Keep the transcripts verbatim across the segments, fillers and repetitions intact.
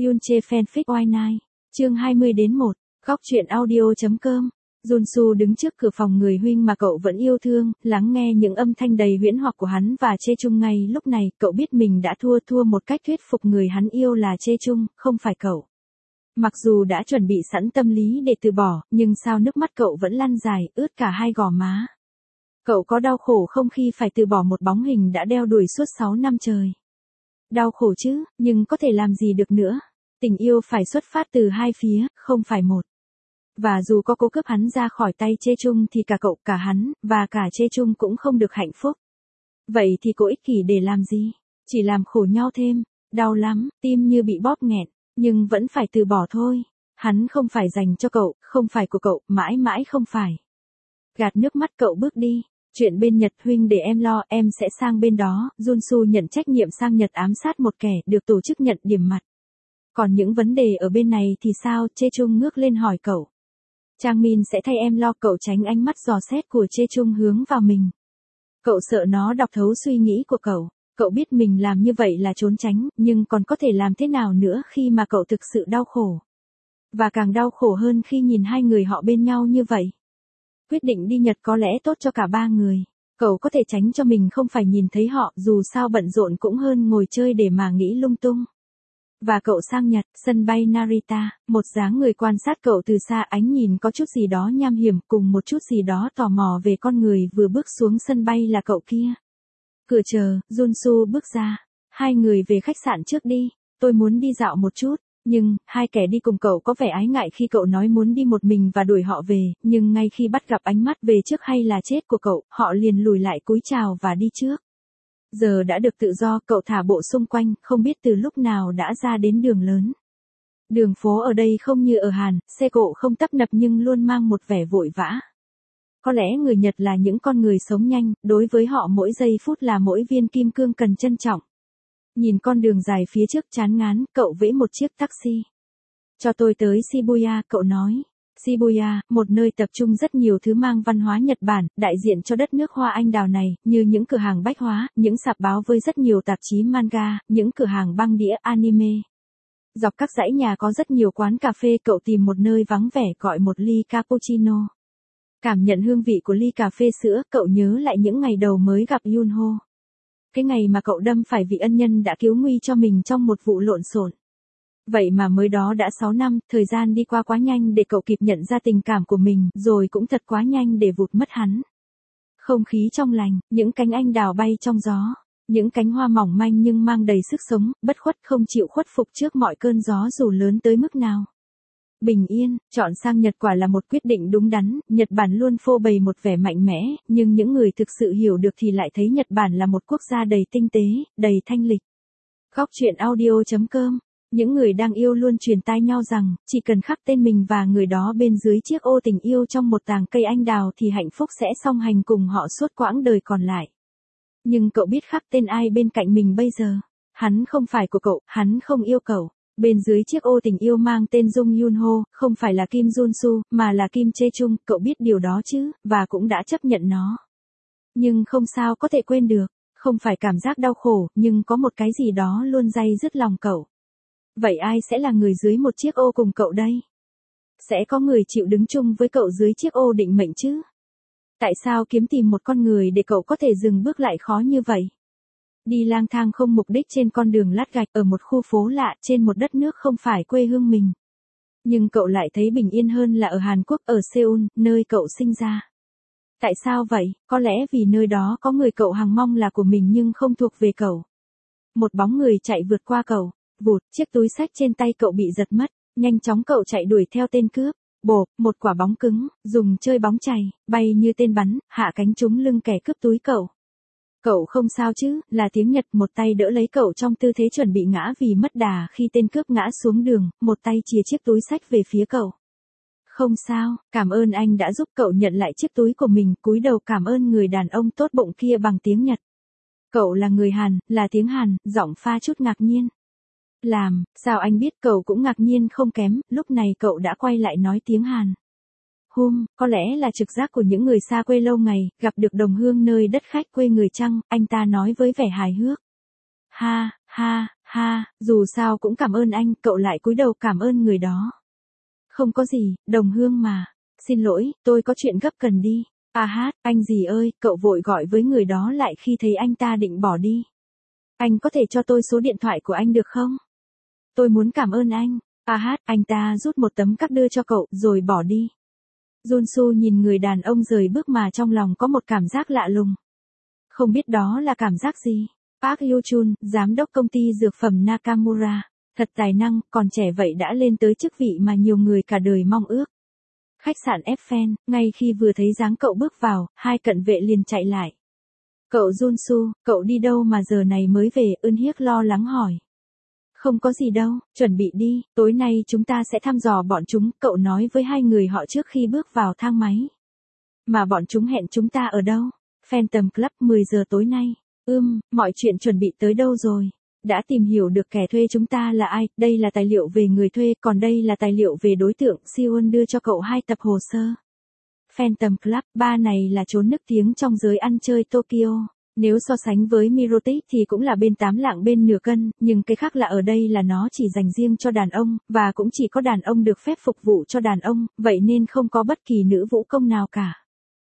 Yunche fanfic Why Night, chương hai mươi đến một, góc truyện audio chấm com. Junsu đứng trước cửa phòng người huynh mà cậu vẫn yêu thương, lắng nghe những âm thanh đầy huyễn hoặc của hắn và Chê Chung. Ngay lúc này, cậu biết mình đã thua thua một cách thuyết phục người hắn yêu là Chê Chung, không phải cậu. Mặc dù đã chuẩn bị sẵn tâm lý để từ bỏ, nhưng sao nước mắt cậu vẫn lăn dài, ướt cả hai gò má. Cậu có đau khổ không khi phải từ bỏ một bóng hình đã đeo đuổi suốt sáu năm trời? Đau khổ chứ, nhưng có thể làm gì được nữa. Tình yêu phải xuất phát từ hai phía, không phải một. Và dù có cố cướp hắn ra khỏi tay Chê Chung thì cả cậu, cả hắn, và cả Chê Chung cũng không được hạnh phúc. Vậy thì cô ích kỷ để làm gì? Chỉ làm khổ nhau thêm. Đau lắm, tim như bị bóp nghẹn, nhưng vẫn phải từ bỏ thôi. Hắn không phải dành cho cậu, không phải của cậu, mãi mãi không phải. Gạt nước mắt cậu bước đi. Chuyện bên Nhật huynh để em lo, em sẽ sang bên đó. Junsu nhận trách nhiệm sang Nhật ám sát một kẻ được tổ chức nhận điểm mặt. Còn những vấn đề ở bên này thì sao? Chê Chung ngước lên hỏi cậu. Trang Min sẽ thay em lo. Cậu tránh ánh mắt dò xét của Chê Chung hướng vào mình. Cậu sợ nó đọc thấu suy nghĩ của cậu. Cậu biết mình làm như vậy là trốn tránh, nhưng còn có thể làm thế nào nữa khi mà cậu thực sự đau khổ. Và càng đau khổ hơn khi nhìn hai người họ bên nhau như vậy. Quyết định đi Nhật có lẽ tốt cho cả ba người. Cậu có thể tránh cho mình không phải nhìn thấy họ, dù sao bận rộn cũng hơn ngồi chơi để mà nghĩ lung tung. Và cậu sang Nhật, sân bay Narita, một dáng người quan sát cậu từ xa, ánh nhìn có chút gì đó nham hiểm cùng một chút gì đó tò mò về con người vừa bước xuống sân bay là cậu kia. Cửa chờ, Junsu bước ra. Hai người về khách sạn trước đi, tôi muốn đi dạo một chút. Nhưng, hai kẻ đi cùng cậu có vẻ ái ngại khi cậu nói muốn đi một mình và đuổi họ về, nhưng ngay khi bắt gặp ánh mắt về trước hay là chết của cậu, họ liền lùi lại cúi chào và đi trước. Giờ đã được tự do, cậu thả bộ xung quanh, không biết từ lúc nào đã ra đến đường lớn. Đường phố ở đây không như ở Hàn, xe cộ không tấp nập nhưng luôn mang một vẻ vội vã. Có lẽ người Nhật là những con người sống nhanh, đối với họ mỗi giây phút là mỗi viên kim cương cần trân trọng. Nhìn con đường dài phía trước chán ngán, cậu vẫy một chiếc taxi. Cho tôi tới Shibuya, cậu nói. Shibuya, một nơi tập trung rất nhiều thứ mang văn hóa Nhật Bản, đại diện cho đất nước hoa anh đào này, như những cửa hàng bách hóa, những sạp báo với rất nhiều tạp chí manga, những cửa hàng băng đĩa anime. Dọc các dãy nhà có rất nhiều quán cà phê, cậu tìm một nơi vắng vẻ gọi một ly cappuccino. Cảm nhận hương vị của ly cà phê sữa, cậu nhớ lại những ngày đầu mới gặp Yunho. Cái ngày mà cậu đâm phải vị ân nhân đã cứu nguy cho mình trong một vụ lộn xộn. Vậy mà mới đó đã sáu năm, thời gian đi qua quá nhanh để cậu kịp nhận ra tình cảm của mình, rồi cũng thật quá nhanh để vụt mất hắn. Không khí trong lành, những cánh anh đào bay trong gió, những cánh hoa mỏng manh nhưng mang đầy sức sống, bất khuất không chịu khuất phục trước mọi cơn gió dù lớn tới mức nào. Bình yên, chọn sang Nhật quả là một quyết định đúng đắn. Nhật Bản luôn phô bày một vẻ mạnh mẽ, nhưng những người thực sự hiểu được thì lại thấy Nhật Bản là một quốc gia đầy tinh tế, đầy thanh lịch. Góc truyện audio chấm com. Những người đang yêu luôn truyền tai nhau rằng, chỉ cần khắc tên mình và người đó bên dưới chiếc ô tình yêu trong một tàng cây anh đào thì hạnh phúc sẽ song hành cùng họ suốt quãng đời còn lại. Nhưng cậu biết khắc tên ai bên cạnh mình bây giờ? Hắn không phải của cậu, hắn không yêu cậu. Bên dưới chiếc ô tình yêu mang tên Jung Yunho, không phải là Kim Junsu, mà là Kim Chê Chung, cậu biết điều đó chứ, và cũng đã chấp nhận nó. Nhưng không sao có thể quên được, không phải cảm giác đau khổ, nhưng có một cái gì đó luôn day dứt lòng cậu. Vậy ai sẽ là người dưới một chiếc ô cùng cậu đây? Sẽ có người chịu đứng chung với cậu dưới chiếc ô định mệnh chứ? Tại sao kiếm tìm một con người để cậu có thể dừng bước lại khó như vậy? Đi lang thang không mục đích trên con đường lát gạch ở một khu phố lạ trên một đất nước không phải quê hương mình. Nhưng cậu lại thấy bình yên hơn là ở Hàn Quốc, ở Seoul, nơi cậu sinh ra. Tại sao vậy? Có lẽ vì nơi đó có người cậu hằng mong là của mình nhưng không thuộc về cậu. Một bóng người chạy vượt qua cậu, vụt, chiếc túi xách trên tay cậu bị giật mất, nhanh chóng cậu chạy đuổi theo tên cướp. Bộp, một quả bóng cứng, dùng chơi bóng chày, bay như tên bắn, hạ cánh trúng lưng kẻ cướp túi cậu. Cậu không sao chứ, là tiếng Nhật, một tay đỡ lấy cậu trong tư thế chuẩn bị ngã vì mất đà khi tên cướp ngã xuống đường, một tay chìa chiếc túi xách về phía cậu. Không sao, cảm ơn anh đã giúp cậu nhận lại chiếc túi của mình, cúi đầu cảm ơn người đàn ông tốt bụng kia bằng tiếng Nhật. Cậu là người Hàn, là tiếng Hàn, giọng pha chút ngạc nhiên. Làm, sao anh biết? Cậu cũng ngạc nhiên không kém, lúc này cậu đã quay lại nói tiếng Hàn. Hum, có lẽ là trực giác của những người xa quê lâu ngày, gặp được đồng hương nơi đất khách quê người chăng, anh ta nói với vẻ hài hước. Ha, ha, Ha, dù sao cũng cảm ơn anh, cậu lại cúi đầu cảm ơn người đó. Không có gì, đồng hương mà. Xin lỗi, tôi có chuyện gấp cần đi. À hát, anh gì ơi, cậu vội gọi với người đó lại khi thấy anh ta định bỏ đi. Anh có thể cho tôi số điện thoại của anh được không? Tôi muốn cảm ơn anh. À hát, anh ta rút một tấm card đưa cho cậu, rồi bỏ đi. Junsu nhìn người đàn ông rời bước mà trong lòng có một cảm giác lạ lùng. Không biết đó là cảm giác gì? Park Hyo-chun, giám đốc công ty dược phẩm Nakamura. Thật tài năng, còn trẻ vậy đã lên tới chức vị mà nhiều người cả đời mong ước. Khách sạn Eiffel, ngay khi vừa thấy dáng cậu bước vào, hai cận vệ liền chạy lại. Cậu Junsu, cậu đi đâu mà giờ này mới về? Eun Hiếc lo lắng hỏi. Không có gì đâu, chuẩn bị đi, tối nay chúng ta sẽ thăm dò bọn chúng, cậu nói với hai người họ trước khi bước vào thang máy. Mà bọn chúng hẹn chúng ta ở đâu? Phantom Club mười giờ tối nay. Ưm, mọi chuyện chuẩn bị tới đâu rồi? Đã tìm hiểu được kẻ thuê chúng ta là ai, đây là tài liệu về người thuê, còn đây là tài liệu về đối tượng. Siwon đưa cho cậu hai tập hồ sơ. Phantom Club, ba này là chốn nức tiếng trong giới ăn chơi Tokyo. Nếu so sánh với Mirotic thì cũng là bên tám lạng bên nửa cân, nhưng cái khác là ở đây là nó chỉ dành riêng cho đàn ông, và cũng chỉ có đàn ông được phép phục vụ cho đàn ông, vậy nên không có bất kỳ nữ vũ công nào cả.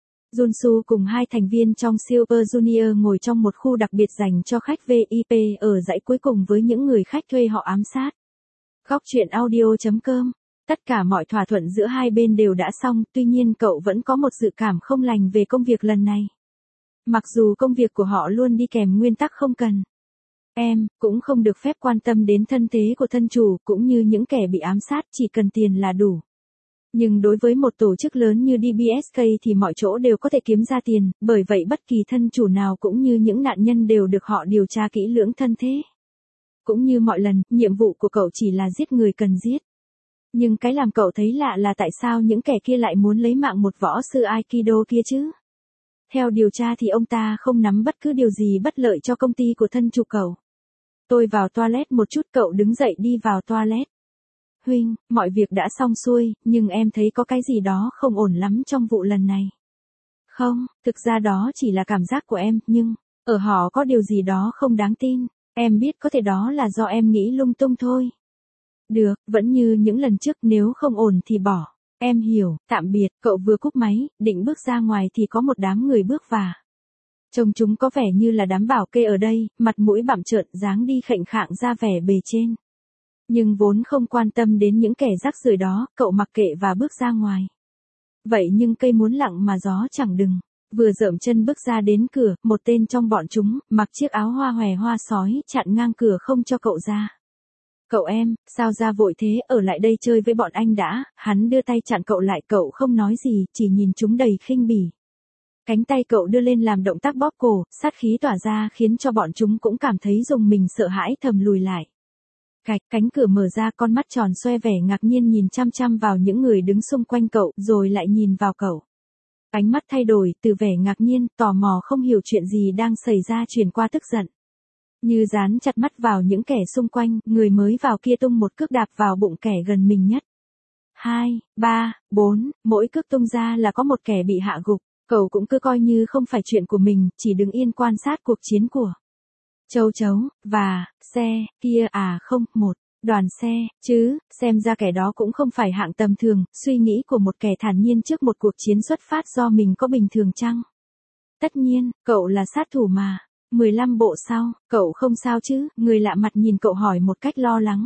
Junsu cùng hai thành viên trong Super Junior ngồi trong một khu đặc biệt dành cho khách vê i pê ở dãy cuối cùng với những người khách thuê họ ám sát. Góc truyện audio chấm com. Tất cả mọi thỏa thuận giữa hai bên đều đã xong, tuy nhiên cậu vẫn có một dự cảm không lành về công việc lần này. Mặc dù công việc của họ luôn đi kèm nguyên tắc không cần. Em, cũng không được phép quan tâm đến thân thế của thân chủ, cũng như những kẻ bị ám sát, chỉ cần tiền là đủ. Nhưng đối với một tổ chức lớn như đê bê ét ca thì mọi chỗ đều có thể kiếm ra tiền, bởi vậy bất kỳ thân chủ nào cũng như những nạn nhân đều được họ điều tra kỹ lưỡng thân thế. Cũng như mọi lần, nhiệm vụ của cậu chỉ là giết người cần giết. Nhưng cái làm cậu thấy lạ là tại sao những kẻ kia lại muốn lấy mạng một võ sư Aikido kia chứ? Theo điều tra thì ông ta không nắm bất cứ điều gì bất lợi cho công ty của thân chủ cậu. Tôi vào toilet một chút, cậu đứng dậy đi vào toilet. Huynh, mọi việc đã xong xuôi, nhưng em thấy có cái gì đó không ổn lắm trong vụ lần này. Không, thực ra đó chỉ là cảm giác của em, nhưng, ở họ có điều gì đó không đáng tin. Em biết có thể đó là do em nghĩ lung tung thôi. Được, vẫn như những lần trước, nếu không ổn thì bỏ. Em hiểu, tạm biệt, cậu vừa cúp máy, định bước ra ngoài thì có một đám người bước vào. Trông chúng có vẻ như là đám bảo kê ở đây, mặt mũi bặm trợn, dáng đi khệnh khạng ra vẻ bề trên. Nhưng vốn không quan tâm đến những kẻ rác rưởi đó, cậu mặc kệ và bước ra ngoài. Vậy nhưng cây muốn lặng mà gió chẳng đừng. Vừa dợm chân bước ra đến cửa, một tên trong bọn chúng, mặc chiếc áo hoa hòe hoa sói, chặn ngang cửa không cho cậu ra. Cậu em, sao ra vội thế, ở lại đây chơi với bọn anh đã. Hắn đưa tay chặn cậu lại, cậu không nói gì, chỉ nhìn chúng đầy khinh bỉ. Cánh tay cậu đưa lên làm động tác bóp cổ, sát khí tỏa ra khiến cho bọn chúng cũng cảm thấy rùng mình sợ hãi thầm lùi lại. Cạch, cánh cửa mở ra, con mắt tròn xoe vẻ ngạc nhiên nhìn chăm chăm vào những người đứng xung quanh cậu, rồi lại nhìn vào cậu. Ánh mắt thay đổi, từ vẻ ngạc nhiên, tò mò không hiểu chuyện gì đang xảy ra chuyển qua tức giận. Như dán chặt mắt vào những kẻ xung quanh, người mới vào kia tung một cước đạp vào bụng kẻ gần mình nhất. Hai, ba, bốn, mỗi cước tung ra là có một kẻ bị hạ gục, cậu cũng cứ coi như không phải chuyện của mình, chỉ đứng yên quan sát cuộc chiến của châu chấu, và, xe, kia à không, một, đoàn xe, chứ, xem ra kẻ đó cũng không phải hạng tầm thường, suy nghĩ của một kẻ thản nhiên trước một cuộc chiến xuất phát do mình có bình thường chăng? Tất nhiên, cậu là sát thủ mà. mười lăm bộ sau, cậu không sao chứ, người lạ mặt nhìn cậu hỏi một cách lo lắng.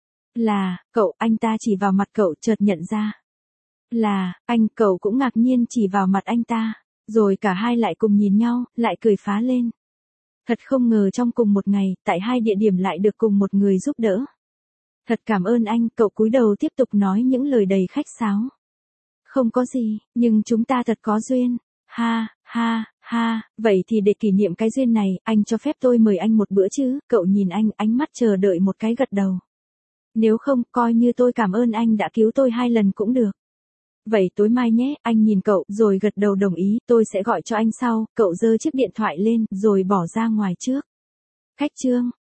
Là, cậu, anh ta chỉ vào mặt cậu chợt nhận ra. Là, anh, cậu cũng ngạc nhiên chỉ vào mặt anh ta, rồi cả hai lại cùng nhìn nhau, lại cười phá lên. Thật không ngờ trong cùng một ngày, tại hai địa điểm lại được cùng một người giúp đỡ. Thật cảm ơn anh, cậu cúi đầu tiếp tục nói những lời đầy khách sáo. Không có gì, nhưng chúng ta thật có duyên. Ha, ha, ha, vậy thì để kỷ niệm cái duyên này, anh cho phép tôi mời anh một bữa chứ, cậu nhìn anh, ánh mắt chờ đợi một cái gật đầu. Nếu không, coi như tôi cảm ơn anh đã cứu tôi hai lần cũng được. Vậy tối mai nhé, anh nhìn cậu, rồi gật đầu đồng ý, tôi sẽ gọi cho anh sau, cậu giơ chiếc điện thoại lên, rồi bỏ ra ngoài trước. Cách chương.